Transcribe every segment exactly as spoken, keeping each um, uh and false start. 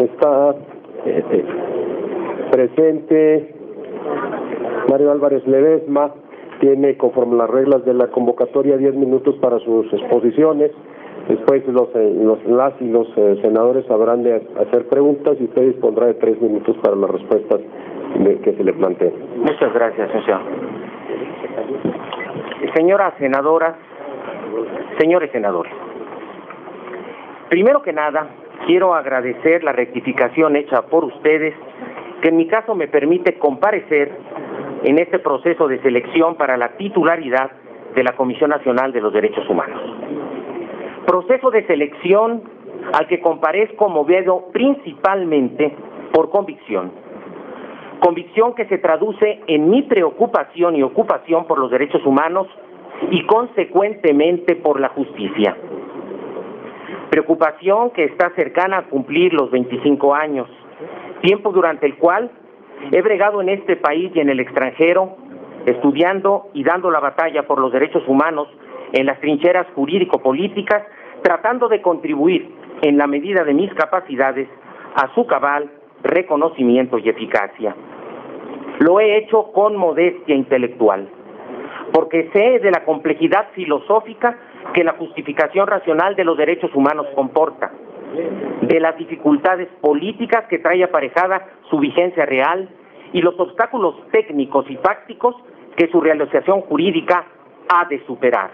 Está eh, presente Mario Álvarez Ledesma. Tiene, conforme las reglas de la convocatoria, diez minutos para sus exposiciones. Después los, eh, los las y los eh, senadores habrán de hacer preguntas y usted dispondrá de tres minutos para las respuestas de, que se le planteen. Muchas gracias, señor. Señoras senadoras, señores senadores, primero que nada, quiero agradecer la rectificación hecha por ustedes, que en mi caso me permite comparecer en este proceso de selección para la titularidad de la Comisión Nacional de los Derechos Humanos. Proceso de selección al que comparezco movido principalmente por convicción. Convicción que se traduce en mi preocupación y ocupación por los derechos humanos y consecuentemente por la justicia. Preocupación que está cercana a cumplir los veinticinco años, tiempo durante el cual he bregado en este país y en el extranjero, estudiando y dando la batalla por los derechos humanos en las trincheras jurídico-políticas, tratando de contribuir en la medida de mis capacidades a su cabal reconocimiento y eficacia. Lo he hecho con modestia intelectual, porque sé de la complejidad filosófica que la justificación racional de los derechos humanos comporta, de las dificultades políticas que trae aparejada su vigencia real y los obstáculos técnicos y fácticos que su realización jurídica ha de superar.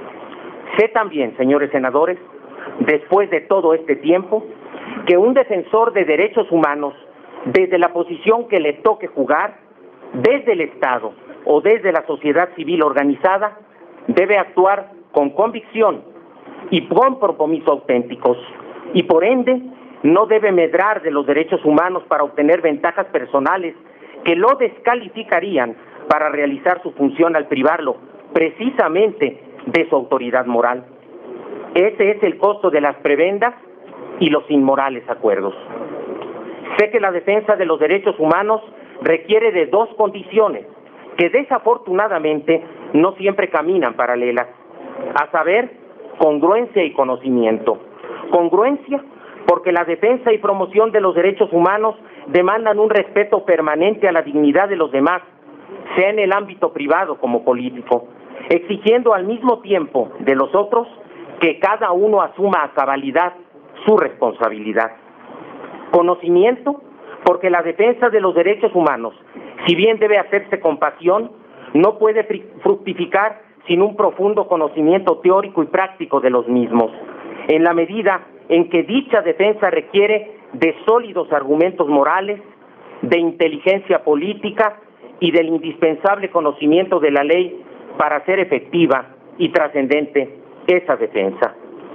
Sé también, señores senadores, después de todo este tiempo, que un defensor de derechos humanos, desde la posición que le toque jugar, desde el Estado o desde la sociedad civil organizada, debe actuar con convicción y con compromiso auténticos, y por ende no debe medrar de los derechos humanos para obtener ventajas personales que lo descalificarían para realizar su función al privarlo precisamente de su autoridad moral. Ese es el costo de las prebendas y los inmorales acuerdos. Sé que la defensa de los derechos humanos requiere de dos condiciones que desafortunadamente no siempre caminan paralelas, a saber, congruencia y conocimiento. Congruencia porque la defensa y promoción de los derechos humanos demandan un respeto permanente a la dignidad de los demás, sea en el ámbito privado como político, exigiendo al mismo tiempo de los otros que cada uno asuma a cabalidad su responsabilidad. Conocimiento porque la defensa de los derechos humanos, si bien debe hacerse con pasión, no puede fructificar sin un profundo conocimiento teórico y práctico de los mismos, en la medida en que dicha defensa requiere de sólidos argumentos morales, de inteligencia política y del indispensable conocimiento de la ley para hacer efectiva y trascendente esa defensa.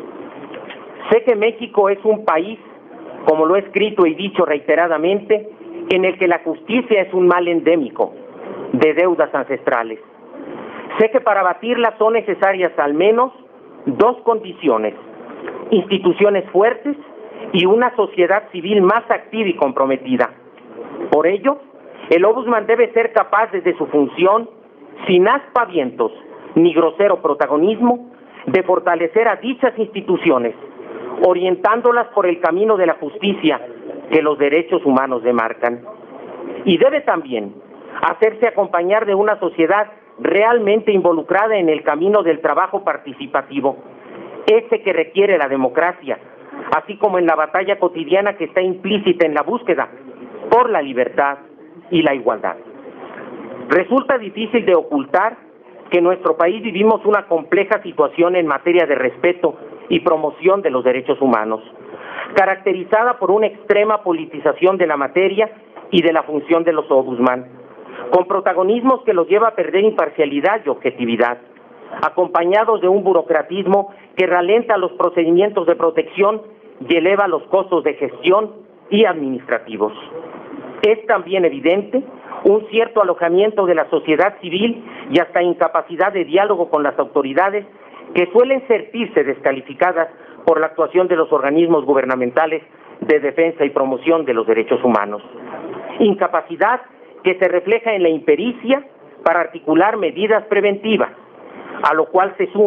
Sé que México es un país, como lo he escrito y dicho reiteradamente, en el que la justicia es un mal endémico de deudas ancestrales. Sé que para batirla son necesarias al menos dos condiciones: instituciones fuertes y una sociedad civil más activa y comprometida. Por ello, el Ombudsman debe ser capaz desde su función, sin aspavientos ni grosero protagonismo, de fortalecer a dichas instituciones, orientándolas por el camino de la justicia que los derechos humanos demarcan. Y debe también hacerse acompañar de una sociedad realmente involucrada en el camino del trabajo participativo, ese que requiere la democracia, así como en la batalla cotidiana que está implícita en la búsqueda por la libertad y la igualdad. Resulta difícil de ocultar que en nuestro país vivimos una compleja situación en materia de respeto y promoción de los derechos humanos, caracterizada por una extrema politización de la materia y de la función de los ombudsman, con protagonismos que los lleva a perder imparcialidad y objetividad, acompañados de un burocratismo que ralenta los procedimientos de protección y eleva los costos de gestión y administrativos. Es también evidente un cierto alojamiento de la sociedad civil y hasta incapacidad de diálogo con las autoridades que suelen sentirse descalificadas por la actuación de los organismos gubernamentales de defensa y promoción de los derechos humanos. Incapacidad que se refleja en la impericia para articular medidas preventivas, a lo cual se suma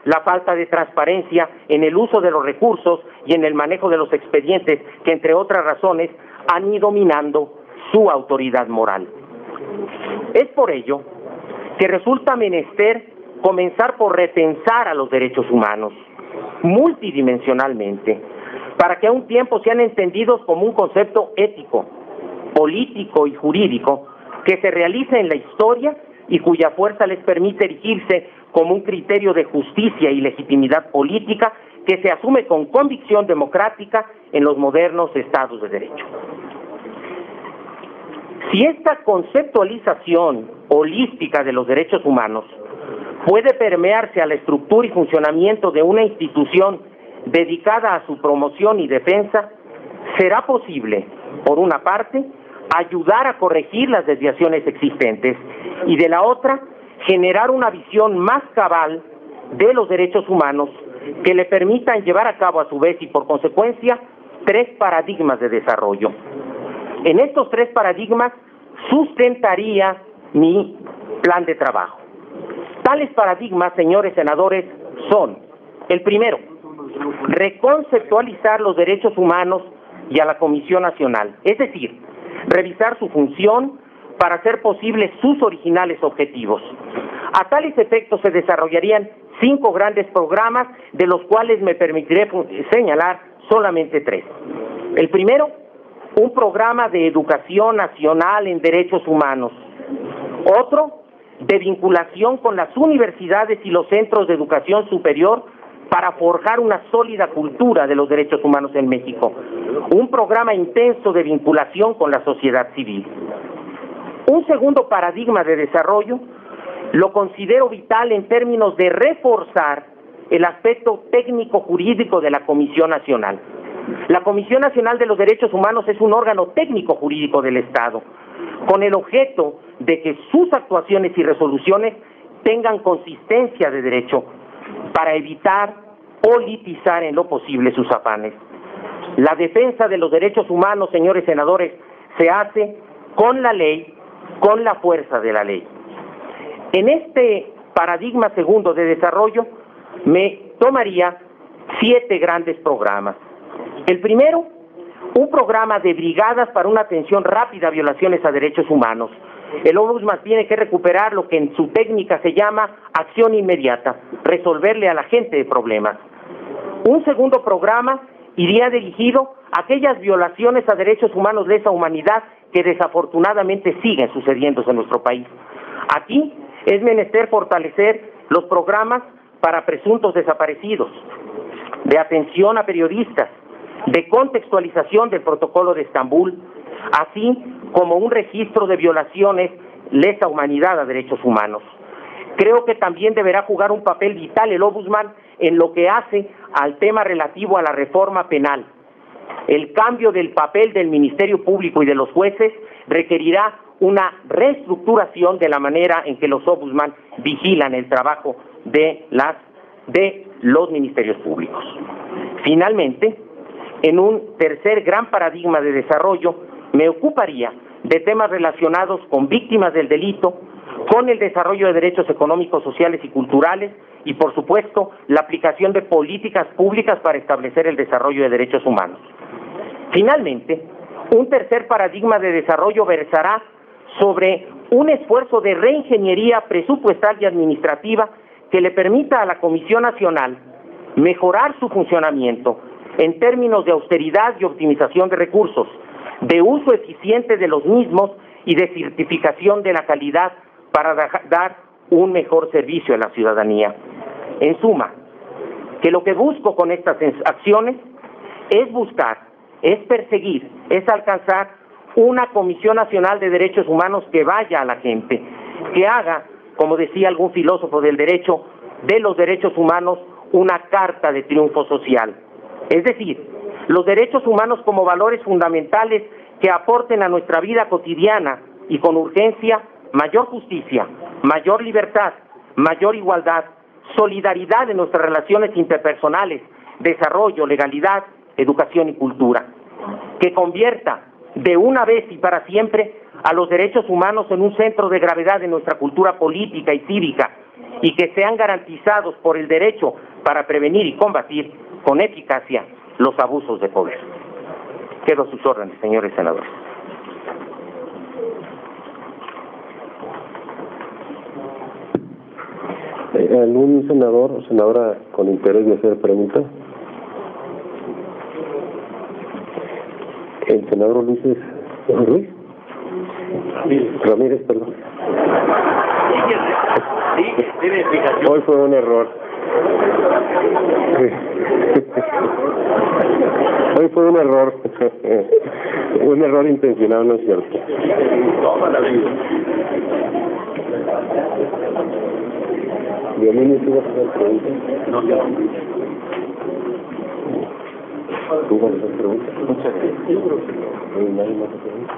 la falta de transparencia en el uso de los recursos y en el manejo de los expedientes que, entre otras razones, han ido minando su autoridad moral. Es por ello que resulta menester comenzar por repensar a los derechos humanos multidimensionalmente, para que a un tiempo sean entendidos como un concepto ético, político y jurídico que se realiza en la historia y cuya fuerza les permite erigirse como un criterio de justicia y legitimidad política que se asume con convicción democrática en los modernos estados de derecho. Si esta conceptualización holística de los derechos humanos puede permearse a la estructura y funcionamiento de una institución dedicada a su promoción y defensa, será posible, por una parte, ayudar a corregir las desviaciones existentes y, de la otra, generar una visión más cabal de los derechos humanos que le permitan llevar a cabo a su vez y por consecuencia tres paradigmas de desarrollo. En estos tres paradigmas sustentaría mi plan de trabajo. Tales paradigmas, señores senadores, son: el primero, reconceptualizar los derechos humanos y a la Comisión Nacional, es decir, revisar su función para hacer posibles sus originales objetivos. A tales efectos se desarrollarían cinco grandes programas, de los cuales me permitiré señalar solamente tres. El primero, un programa de educación nacional en derechos humanos. Otro, de vinculación con las universidades y los centros de educación superior para forjar una sólida cultura de los derechos humanos en México. Un programa intenso de vinculación con la sociedad civil. Un segundo paradigma de desarrollo lo considero vital en términos de reforzar el aspecto técnico-jurídico de la Comisión Nacional. La Comisión Nacional de los Derechos Humanos es un órgano técnico-jurídico del Estado, con el objeto de que sus actuaciones y resoluciones tengan consistencia de derecho, para evitar politizar en lo posible sus afanes. La defensa de los derechos humanos, señores senadores, se hace con la ley, con la fuerza de la ley. En este paradigma segundo de desarrollo me tomaría siete grandes programas. El primero, un programa de brigadas para una atención rápida a violaciones a derechos humanos. El Ombudsman tiene que recuperar lo que en su técnica se llama acción inmediata, resolverle a la gente de problemas. Un segundo programa iría dirigido a aquellas violaciones a derechos humanos de esa humanidad que desafortunadamente siguen sucediéndose en nuestro país. Aquí es menester fortalecer los programas para presuntos desaparecidos, de atención a periodistas, de contextualización del protocolo de Estambul, así como un registro de violaciones lesa humanidad a derechos humanos. Creo que también deberá jugar un papel vital el Ombudsman en lo que hace al tema relativo a la reforma penal. El cambio del papel del Ministerio Público y de los jueces requerirá una reestructuración de la manera en que los Ombudsman vigilan el trabajo de las de los ministerios públicos. Finalmente, en un tercer gran paradigma de desarrollo, me ocuparía de temas relacionados con víctimas del delito, con el desarrollo de derechos económicos, sociales y culturales y, por supuesto, la aplicación de políticas públicas para establecer el desarrollo de derechos humanos. Finalmente, un tercer paradigma de desarrollo versará sobre un esfuerzo de reingeniería presupuestal y administrativa que le permita a la Comisión Nacional mejorar su funcionamiento en términos de austeridad y optimización de recursos, de uso eficiente de los mismos y de certificación de la calidad para dar un mejor servicio a la ciudadanía. En suma, que lo que busco con estas acciones es buscar, es perseguir, es alcanzar una Comisión Nacional de Derechos Humanos que vaya a la gente, que haga, como decía algún filósofo del derecho, de los derechos humanos una carta de triunfo social. Es decir, los derechos humanos como valores fundamentales que aporten a nuestra vida cotidiana y con urgencia mayor justicia, mayor libertad, mayor igualdad, solidaridad en nuestras relaciones interpersonales, desarrollo, legalidad, educación y cultura. Que convierta de una vez y para siempre a los derechos humanos en un centro de gravedad de nuestra cultura política y cívica y que sean garantizados por el derecho para prevenir y combatir con eficacia los abusos de poder. Quedo a sus órdenes, señores senadores. ¿Algún senador o senadora con interés de hacer preguntas? El senador Ulises Ruiz. Ramírez, perdón. Hoy fue un error. Hoy fue un error. Un error intencionado, no es cierto. ¿Diomedes, tú vas a hacer preguntas? No, ya. ¿Tú vas a hacer preguntas? Muchas gracias.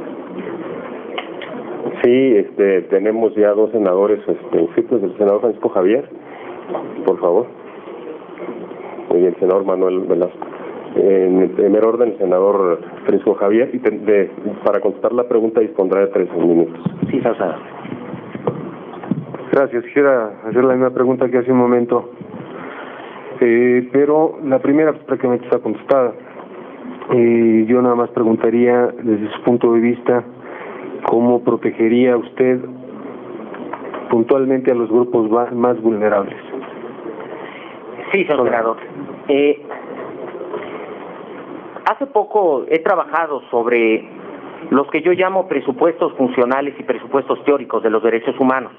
Sí, este, tenemos ya dos senadores este, inscritos, el senador Francisco Javier, por favor, y el senador Manuel Velasco. En el primer orden, el senador Francisco Javier, y te, de, para contestar la pregunta dispondrá de tres minutos. Sí, senador. Gracias. Quisiera hacer la misma pregunta que hace un momento, eh, pero la primera pues, prácticamente está contestada. Eh, yo nada más preguntaría, desde su punto de vista, ¿cómo protegería usted puntualmente a los grupos más vulnerables? Sí, señor senador. Eh, hace poco he trabajado sobre los que yo llamo presupuestos funcionales y presupuestos teóricos de los derechos humanos.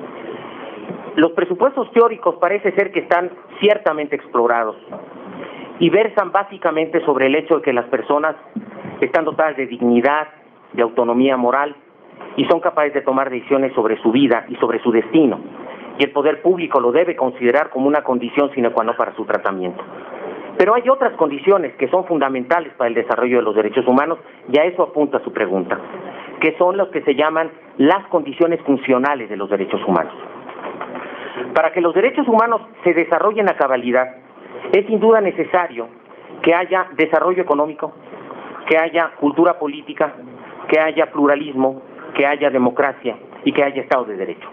Los presupuestos teóricos parece ser que están ciertamente explorados y versan básicamente sobre el hecho de que las personas están dotadas de dignidad, de autonomía moral y son capaces de tomar decisiones sobre su vida y sobre su destino, y el poder público lo debe considerar como una condición sine qua non para su tratamiento. Pero hay otras condiciones que son fundamentales para el desarrollo de los derechos humanos, y a eso apunta su pregunta, que son los que se llaman las condiciones funcionales de los derechos humanos. Para que los derechos humanos se desarrollen a cabalidad, es sin duda necesario que haya desarrollo económico, que haya cultura política, que haya pluralismo, que haya democracia y que haya Estado de Derecho.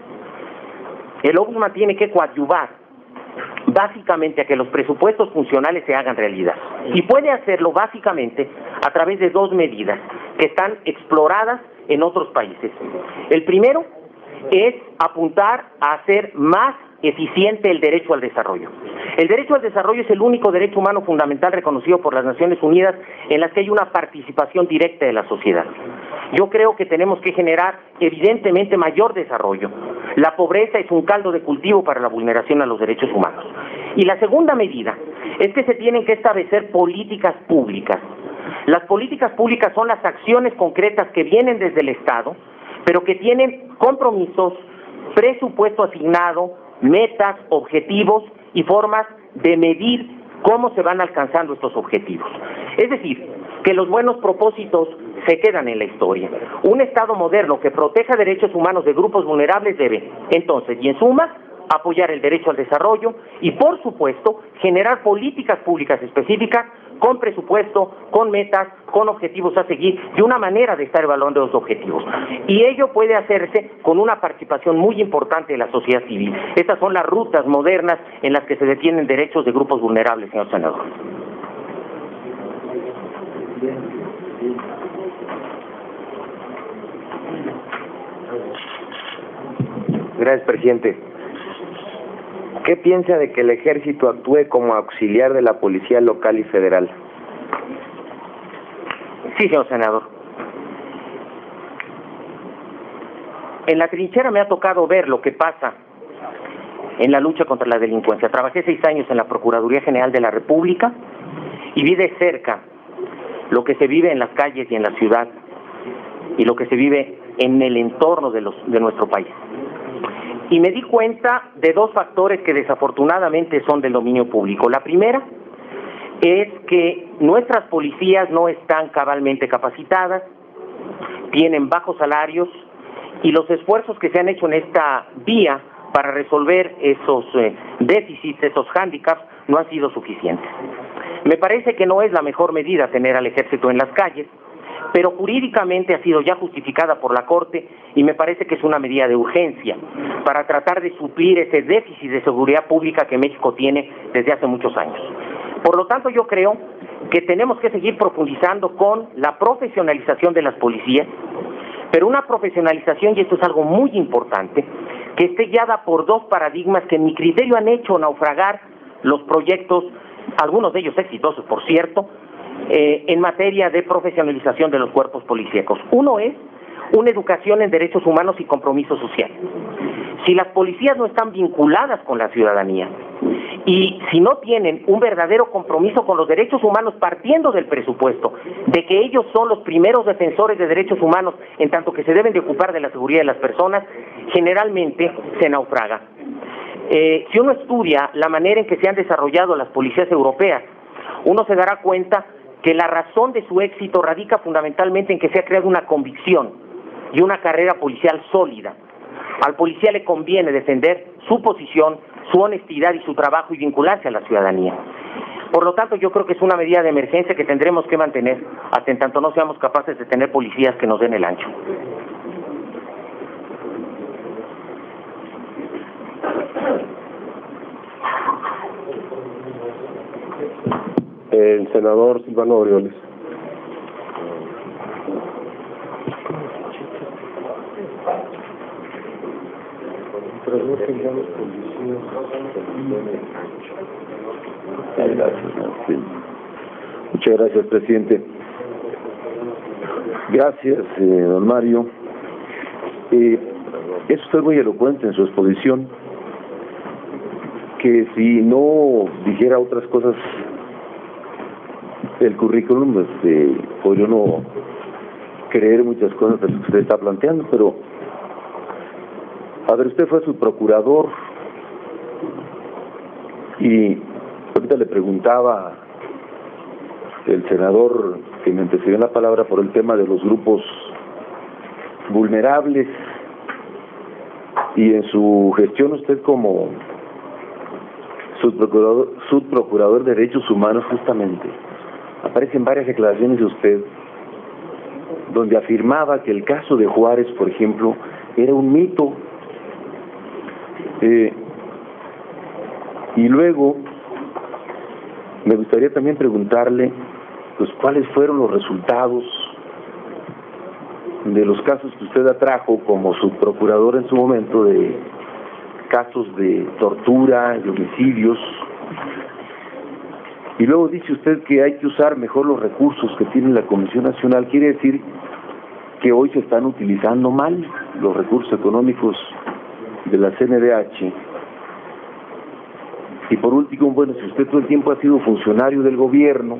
El OMPUSMAN tiene que coadyuvar básicamente a que los presupuestos funcionales se hagan realidad. Y puede hacerlo básicamente a través de dos medidas que están exploradas en otros países. El primero es apuntar a hacer más eficiente el derecho al desarrollo. El derecho al desarrollo es el único derecho humano fundamental reconocido por las Naciones Unidas en las que hay una participación directa de la sociedad. Yo creo que tenemos que generar evidentemente mayor desarrollo. La pobreza es un caldo de cultivo para la vulneración a los derechos humanos. Y la segunda medida es que se tienen que establecer políticas públicas. Las políticas públicas son las acciones concretas que vienen desde el Estado, pero que tienen compromisos, presupuesto asignado, metas, objetivos y formas de medir cómo se van alcanzando estos objetivos. Es decir, que los buenos propósitos se quedan en la historia. Un Estado moderno que proteja derechos humanos de grupos vulnerables debe, entonces, y en suma, apoyar el derecho al desarrollo y, por supuesto, generar políticas públicas específicas con presupuesto, con metas, con objetivos a seguir y una manera de estar evaluando los objetivos. Y ello puede hacerse con una participación muy importante de la sociedad civil. Estas son las rutas modernas en las que se defienden derechos de grupos vulnerables, señor senador. Gracias, presidente. ¿Qué piensa de que el ejército actúe como auxiliar de la policía local y federal? Sí, señor senador. En la trinchera me ha tocado ver lo que pasa en la lucha contra la delincuencia. Trabajé seis años en la Procuraduría General de la República y vi de cerca lo que se vive en las calles y en la ciudad y lo que se vive en el entorno de, los, de nuestro país. Y me di cuenta de dos factores que desafortunadamente son del dominio público. La primera es que nuestras policías no están cabalmente capacitadas, tienen bajos salarios y los esfuerzos que se han hecho en esta vía para resolver esos eh, déficits, esos hándicaps, no han sido suficientes. Me parece que no es la mejor medida tener al ejército en las calles, pero jurídicamente ha sido ya justificada por la Corte y me parece que es una medida de urgencia para tratar de suplir ese déficit de seguridad pública que México tiene desde hace muchos años. Por lo tanto, yo creo que tenemos que seguir profundizando con la profesionalización de las policías, pero una profesionalización, y esto es algo muy importante, que esté guiada por dos paradigmas que en mi criterio han hecho naufragar los proyectos, algunos de ellos exitosos, por cierto, eh, en materia de profesionalización de los cuerpos policíacos. Uno es una educación en derechos humanos y compromiso social. Si las policías no están vinculadas con la ciudadanía y si no tienen un verdadero compromiso con los derechos humanos, partiendo del presupuesto de que ellos son los primeros defensores de derechos humanos en tanto que se deben de ocupar de la seguridad de las personas, generalmente se naufraga. Eh, si uno estudia la manera en que se han desarrollado las policías europeas, uno se dará cuenta que la razón de su éxito radica fundamentalmente en que se ha creado una convicción y una carrera policial sólida. Al policía le conviene defender su posición, su honestidad y su trabajo y vincularse a la ciudadanía. Por lo tanto, yo creo que es una medida de emergencia que tendremos que mantener hasta en tanto no seamos capaces de tener policías que nos den el ancho. El senador Silvano Aureoles. Muchas gracias, presidente. Gracias, eh, don Mario. Eh, es usted muy elocuente en su exposición, que si no dijera otras cosas del currículum, este, podría uno creer muchas cosas de lo que usted está planteando, pero a ver, usted fue su procurador y ahorita le preguntaba el senador que me antecedió en la palabra por el tema de los grupos vulnerables, y en su gestión usted como subprocurador, subprocurador de Derechos Humanos justamente aparecen varias declaraciones de usted donde afirmaba que el caso de Juárez, por ejemplo, era un mito. Eh, y luego me gustaría también preguntarle pues cuáles fueron los resultados de los casos que usted atrajo como subprocurador en su momento, de casos de tortura y homicidios. Y luego dice usted que hay que usar mejor los recursos que tiene la Comisión Nacional. Quiere decir que hoy se están utilizando mal los recursos económicos de la C N D H. Y por último, bueno, si usted todo el tiempo ha sido funcionario del gobierno,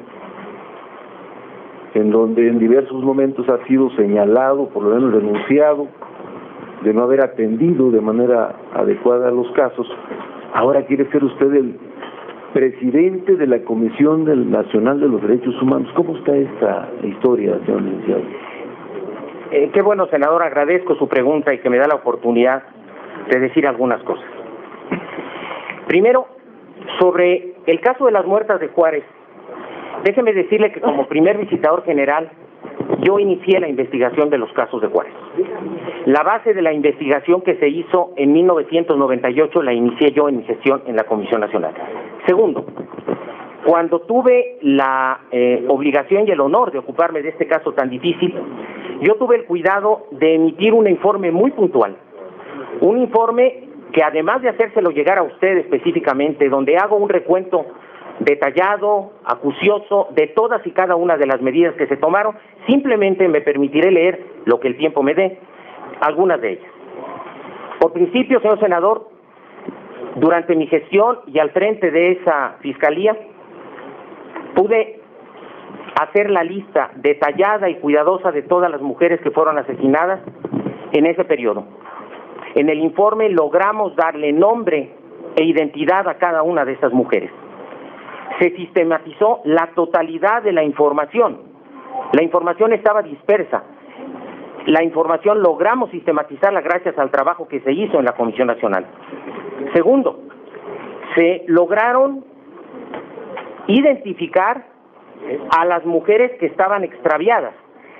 en donde en diversos momentos ha sido señalado, por lo menos denunciado, de no haber atendido de manera adecuada los casos, ahora quiere ser usted el presidente de la Comisión Nacional de los Derechos Humanos. ¿Cómo está esta historia, señor licenciado? Eh, qué bueno, senador, agradezco su pregunta y que me da la oportunidad de decir algunas cosas. Primero, sobre el caso de las muertas de Juárez, déjeme decirle que como primer visitador general, yo inicié la investigación de los casos de Juárez. La base de la investigación que se hizo en mil novecientos noventa y ocho la inicié yo en mi gestión en la Comisión Nacional. Segundo, cuando tuve la eh, obligación y el honor de ocuparme de este caso tan difícil, yo tuve el cuidado de emitir un informe muy puntual, un informe que además de hacérselo llegar a usted específicamente, donde hago un recuento detallado, acucioso, de todas y cada una de las medidas que se tomaron, simplemente me permitiré leer lo que el tiempo me dé, algunas de ellas. Por principio, señor senador, durante mi gestión y al frente de esa fiscalía, pude hacer la lista detallada y cuidadosa de todas las mujeres que fueron asesinadas en ese periodo. En el informe logramos darle nombre e identidad a cada una de esas mujeres. Se sistematizó la totalidad de la información. La información estaba dispersa. La información logramos sistematizarla gracias al trabajo que se hizo en la Comisión Nacional. Segundo, se lograron identificar a las mujeres que estaban extraviadas.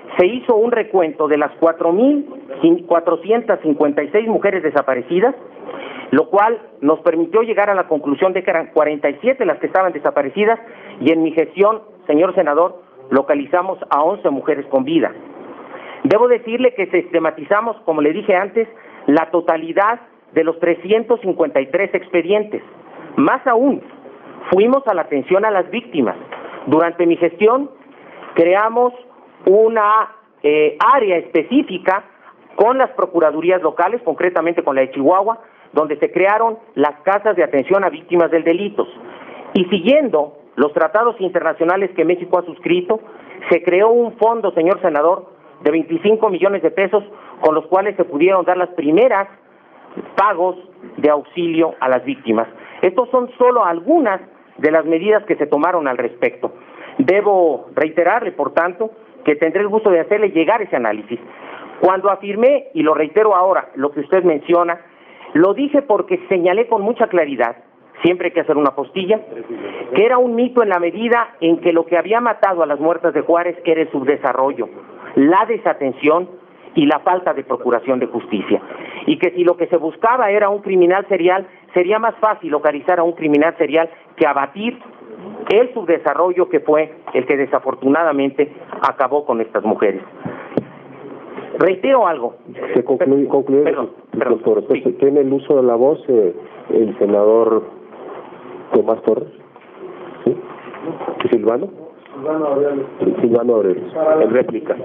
se hizo un recuento de las cuatro mil cuatrocientas cincuenta y seis mujeres desaparecidas, lo cual nos permitió llegar a la conclusión de que eran cuarenta y siete las que estaban desaparecidas, y en mi gestión, señor senador, localizamos a once mujeres con vida. Debo decirle que sistematizamos, como le dije antes, la totalidad de los trescientos cincuenta y tres expedientes. Más aún, fuimos a la atención a las víctimas. Durante mi gestión creamos una eh, área específica con las procuradurías locales, concretamente con la de Chihuahua, donde se crearon las casas de atención a víctimas del delito. Y siguiendo los tratados internacionales que México ha suscrito, se creó un fondo, señor senador, de veinticinco millones de pesos, con los cuales se pudieron dar las primeras pagos de auxilio a las víctimas. Estos son solo algunas de las medidas que se tomaron al respecto. Debo reiterarle, por tanto, que tendré el gusto de hacerle llegar ese análisis. Cuando afirmé, y lo reitero ahora, lo que usted menciona, lo dije porque señalé con mucha claridad, siempre hay que hacer una postilla, que era un mito en la medida en que lo que había matado a las muertas de Juárez era el subdesarrollo, la desatención y la falta de procuración de justicia. Y que si lo que se buscaba era un criminal serial, sería más fácil localizar a un criminal serial que abatir el subdesarrollo que fue el que desafortunadamente acabó con estas mujeres. Reitero algo. Se concluye, concluye perdón, perdón, doctor, sí. ¿Tiene el uso de la voz eh, el senador Tomás Torres? ¿Sí? ¿Silvano? Silvano Aureles. Silvano Aureles. En réplica.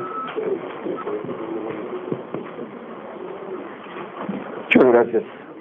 Muchas gracias.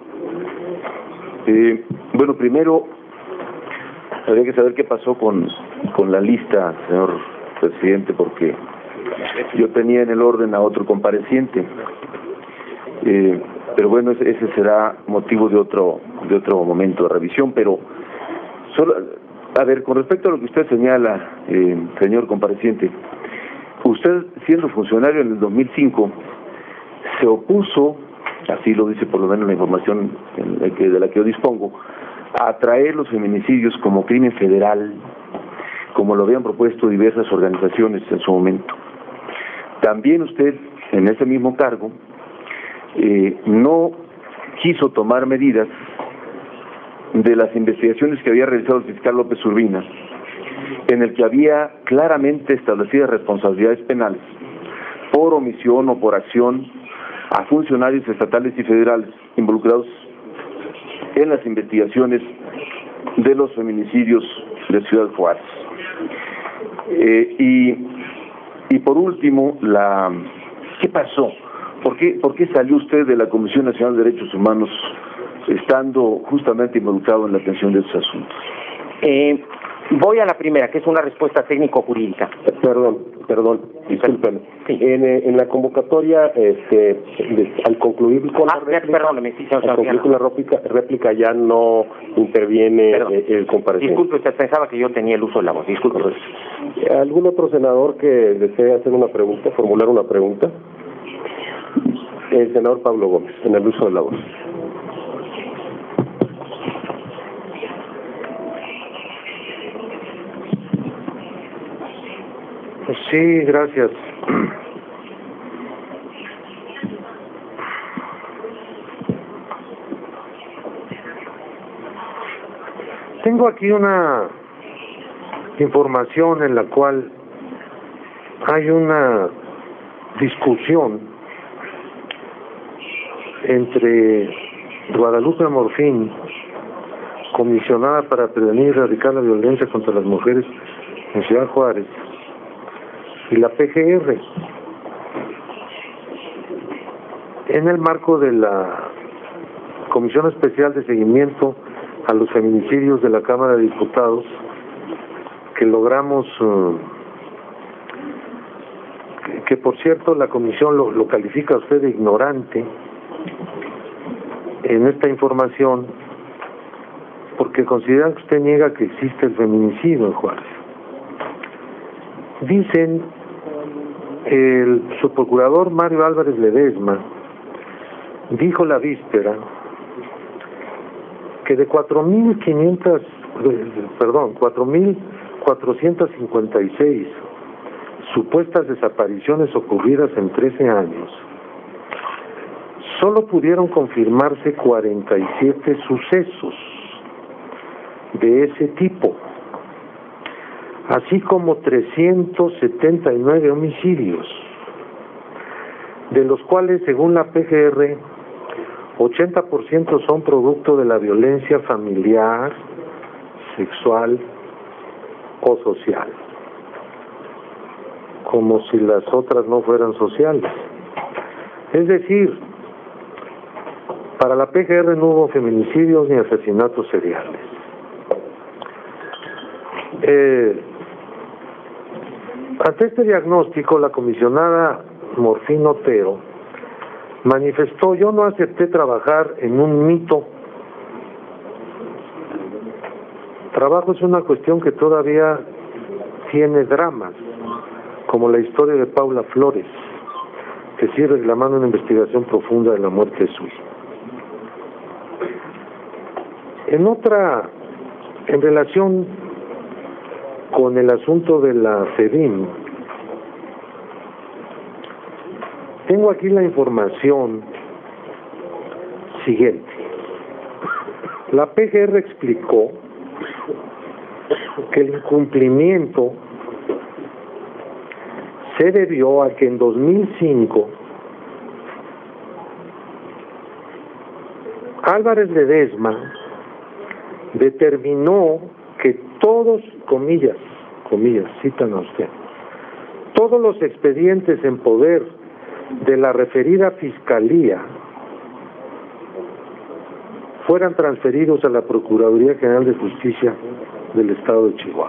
Eh, bueno, primero, habría que saber qué pasó con, con la lista, señor presidente, porque yo tenía en el orden a otro compareciente. Eh, pero bueno, ese, ese será motivo de otro de otro momento de revisión. Pero, solo, a ver, con respecto a lo que usted señala, eh, señor compareciente, usted, siendo funcionario en el dos mil cinco, se opuso, así lo dice por lo menos la información en la que, de la que yo dispongo, a traer los feminicidios como crimen federal, como lo habían propuesto diversas organizaciones en su momento. También usted, en ese mismo cargo, eh, no quiso tomar medidas de las investigaciones que había realizado el fiscal López Urbina, en el que había claramente establecidas responsabilidades penales por omisión o por acción a funcionarios estatales y federales involucrados en las investigaciones de los feminicidios de Ciudad Juárez. Eh, y, y por último, la ¿qué pasó? ¿Por qué, ¿Por qué salió usted de la Comisión Nacional de Derechos Humanos estando justamente involucrado en la atención de estos asuntos? Eh, voy a la primera, que es una respuesta técnico-jurídica. Perdón, perdón, disculpen. Sí. En, eh, en la convocatoria, este, de, al concluir con ah, la réplica, perdóneme, sí, señor, al concluir con la réplica, réplica ya no interviene eh, el compareciente. Disculpe, usted pensaba que yo tenía el uso de la voz, disculpe. ¿Algún otro senador que desee hacer una pregunta, formular una pregunta? El senador Pablo Gómez, en el uso de la voz. Sí, gracias. Tengo aquí una información en la cual hay una discusión entre Guadalupe Amorfín, comisionada para prevenir y erradicar la violencia contra las mujeres en Ciudad Juárez, y la P G R, en el marco de la Comisión Especial de Seguimiento a los Feminicidios de la Cámara de Diputados, que logramos, uh, que, que por cierto la Comisión lo, lo califica a usted de ignorante en esta información, porque consideran que usted niega que existe el feminicidio en Juárez. Dicen, el subprocurador Mario Álvarez Ledesma dijo la víspera que de cuatro mil quinientas, perdón, cuatro mil cuatrocientas cincuenta y seis supuestas desapariciones ocurridas en trece años, solo pudieron confirmarse cuarenta y siete sucesos de ese tipo, así como trescientos setenta y nueve homicidios, de los cuales, según la P G R, ochenta por ciento son producto de la violencia familiar, sexual o social, como si las otras no fueran sociales. Es decir, para la P G R no hubo feminicidios ni asesinatos seriales. Eh, ante este diagnóstico, la comisionada Morfín Otero manifestó: yo no acepté trabajar en un mito. Trabajo es una cuestión que todavía tiene dramas, como la historia de Paula Flores, que sigue reclamando una investigación profunda de la muerte de su hija. En otra, en relación con el asunto de la FEDIM, tengo aquí la información siguiente. La P G R explicó que el incumplimiento se debió a que en dos mil cinco Álvarez Ledesma determinó que todos, comillas, comillas, citan a usted, todos los expedientes en poder de la referida Fiscalía fueran transferidos a la Procuraduría General de Justicia del Estado de Chihuahua.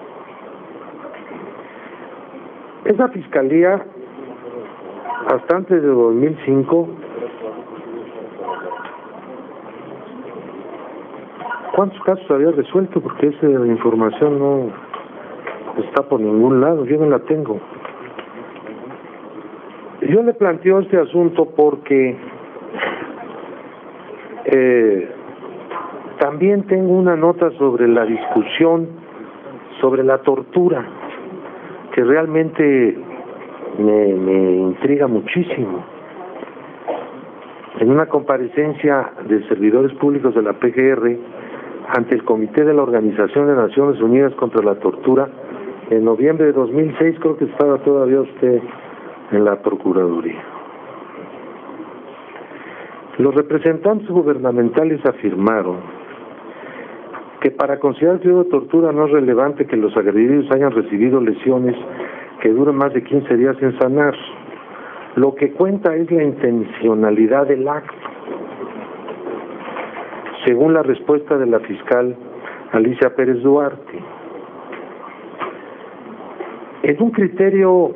Esa Fiscalía, hasta antes de dos mil cinco, ¿cuántos casos había resuelto? Porque esa información no está por ningún lado, yo no la tengo. Yo le planteo este asunto porque eh, también tengo una nota sobre la discusión sobre la tortura, que realmente me, me intriga muchísimo. En una comparecencia de servidores públicos de la P G R ante el Comité de la Organización de Naciones Unidas contra la Tortura, en noviembre de dos mil seis, creo que estaba todavía usted en la Procuraduría. Los representantes gubernamentales afirmaron que para considerar que hubo tortura no es relevante que los agredidos hayan recibido lesiones que duran más de quince días en sanar. Lo que cuenta es la intencionalidad del acto, según la respuesta de la fiscal Alicia Pérez Duarte. Es un criterio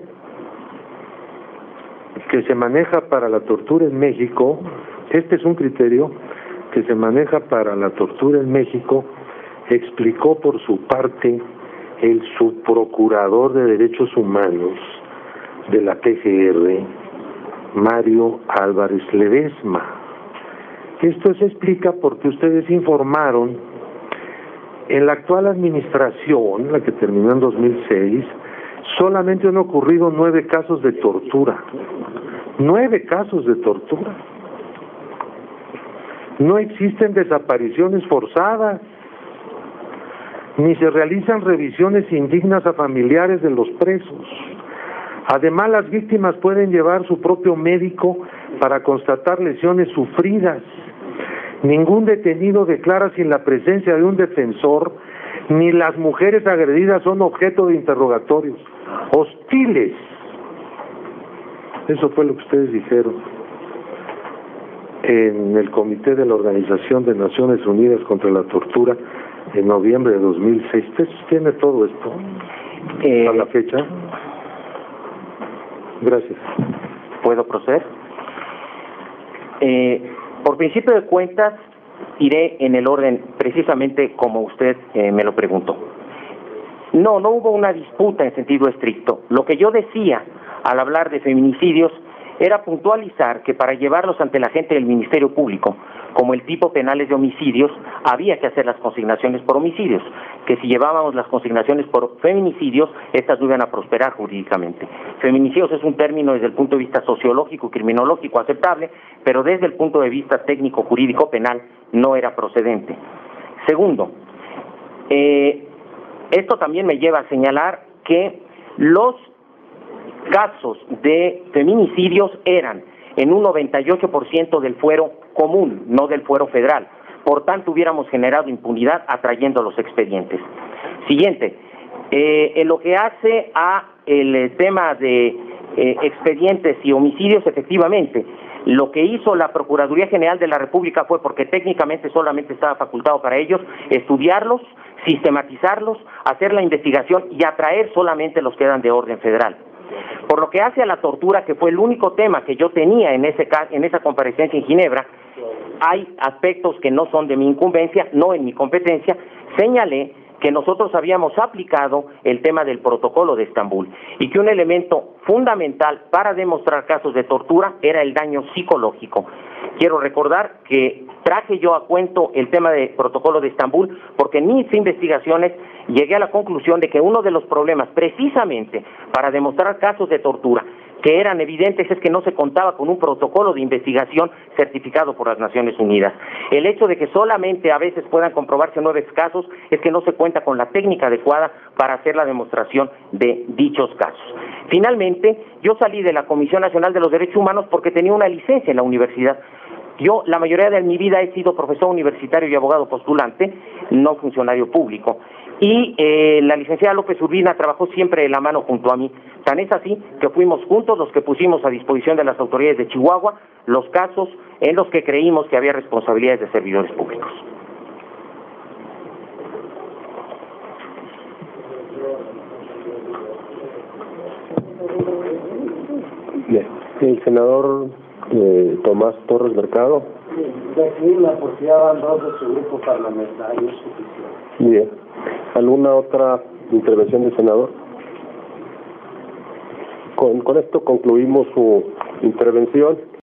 que se maneja para la tortura en México. Este es un criterio que se maneja para la tortura en México, explicó por su parte el subprocurador de Derechos Humanos de la P G R, Mario Álvarez Ledesma. Esto se explica porque ustedes informaron, en la actual administración, la que terminó en dos mil seis, solamente han ocurrido nueve casos de tortura. Nueve casos de tortura. No existen desapariciones forzadas, ni se realizan revisiones indignas a familiares de los presos. Además, las víctimas pueden llevar su propio médico para constatar lesiones sufridas. Ningún detenido declara sin la presencia de un defensor, ni las mujeres agredidas son objeto de interrogatorios hostiles. Eso fue lo que ustedes dijeron en el Comité de la Organización de Naciones Unidas contra la Tortura en noviembre de dos mil seis. ¿Usted tiene todo esto eh, a la fecha? Gracias. ¿Puedo proceder? Eh, por principio de cuentas, iré en el orden precisamente como usted eh, me lo preguntó. No, no hubo una disputa en sentido estricto. Lo que yo decía al hablar de feminicidios era puntualizar que para llevarlos ante la gente del Ministerio Público como el tipo penal es de homicidios, había que hacer las consignaciones por homicidios, que si llevábamos las consignaciones por feminicidios, estas no iban a prosperar jurídicamente. Feminicidios es un término desde el punto de vista sociológico y criminológico aceptable, pero desde el punto de vista técnico, jurídico, penal, no era procedente. Segundo, eh, esto también me lleva a señalar que los casos de feminicidios eran en un noventa y ocho por ciento del fuero común, no del fuero federal. Por tanto, hubiéramos generado impunidad atrayendo los expedientes. Siguiente, eh, en lo que hace a el tema de eh, expedientes y homicidios, efectivamente, lo que hizo la Procuraduría General de la República fue, porque técnicamente solamente estaba facultado para ellos, estudiarlos, sistematizarlos, hacer la investigación y atraer solamente los que eran de orden federal. Por lo que hace a la tortura, que fue el único tema que yo tenía en ese en esa comparecencia en Ginebra, hay aspectos que no son de mi incumbencia, no en mi competencia. Señalé que nosotros habíamos aplicado el tema del protocolo de Estambul y que un elemento fundamental para demostrar casos de tortura era el daño psicológico. Quiero recordar que traje yo a cuento el tema del protocolo de Estambul porque en mis investigaciones llegué a la conclusión de que uno de los problemas precisamente para demostrar casos de tortura que eran evidentes es que no se contaba con un protocolo de investigación certificado por las Naciones Unidas. El hecho de que solamente a veces puedan comprobarse nueve casos es que no se cuenta con la técnica adecuada para hacer la demostración de dichos casos. Finalmente, yo salí de la Comisión Nacional de los Derechos Humanos porque tenía una licencia en la universidad. Yo, la mayoría de mi vida, he sido profesor universitario y abogado postulante, no funcionario público. Y eh, la licenciada López Urbina trabajó siempre de la mano junto a mí. Tan es así que fuimos juntos los que pusimos a disposición de las autoridades de Chihuahua los casos en los que creímos que había responsabilidades de servidores públicos. Bien. El senador eh, Tomás Torres Mercado. Decirla porque ya van dos de su grupo parlamentario suficiente. Bien. ¿Alguna otra intervención del senador? Con, con esto concluimos su intervención.